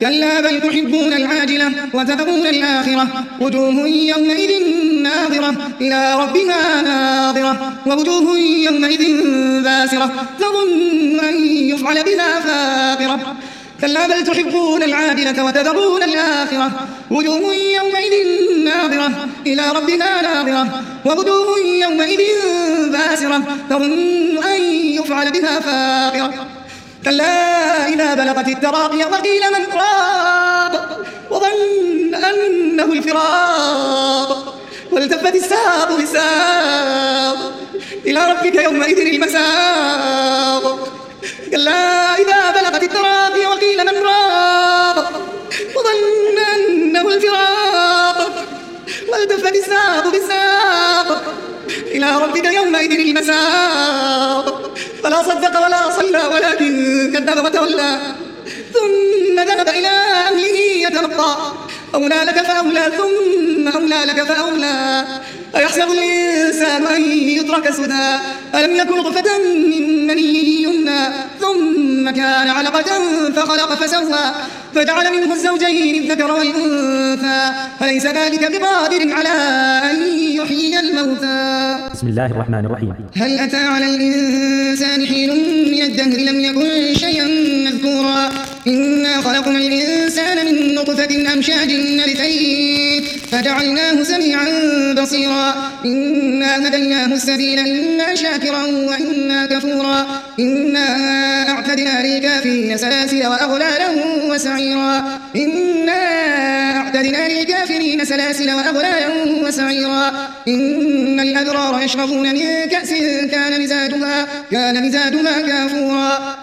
كلا بل تحبون العاجلة وتذرون الآخرة وجوه يومئذ ناظرة إلى ربها ناظرة ووجوه يومئذ باسرة تظن أن يفعل بها فاقرة كلا بل تحبون العاجلة وتذرون الآخرة وجوه يومئذ ناظرة إلى ربها ناظرة ووجوه يومئذ باسرة تظن أن يفعل بها فاقرة كلا إذا بلغت التراقي وقيل من راق وظن أنه الفراق والتفت الساق بالساق إلى ربك يومئذ المساق كلا إذا بلغت التراقي وقيل من راق وظن أنه الفراق والتفت الساق بالساق إلى ربك يومئذ المساق فلا صدق ولا صلى ولكن كذب وتولى ثم ذهب إلى أهله يتمطى أولى لك فأولى ثم أولى لك فأولى أيحسب الإنسان أن يترك سدى ألم يكن نطفة من مني يمنى ثم كان علقة فخلق فسوى فجعل منه الزوجين الذكر والأنثى أليس ذلك بقادر على أن يحيي الموتى بسم الله الرحمن الرحيم. هل أتى على الإنسان حين من الدهر لم يكن شيئا مذكورا إنا خلقنا الإنسان من نطفة أمشاج نبتليه فجعلناه سميعا بصيرا إنا هديناه السبيل إما شاكرا وإما كفورا إنا أعتدنا للكافرين سلاسل وأغلالا وسعيرا إنا أعتدنا للكافرين سلاسل وأغلالا وسعيرا إن الأبرار يشربون من كأس كان مزاجها كافورا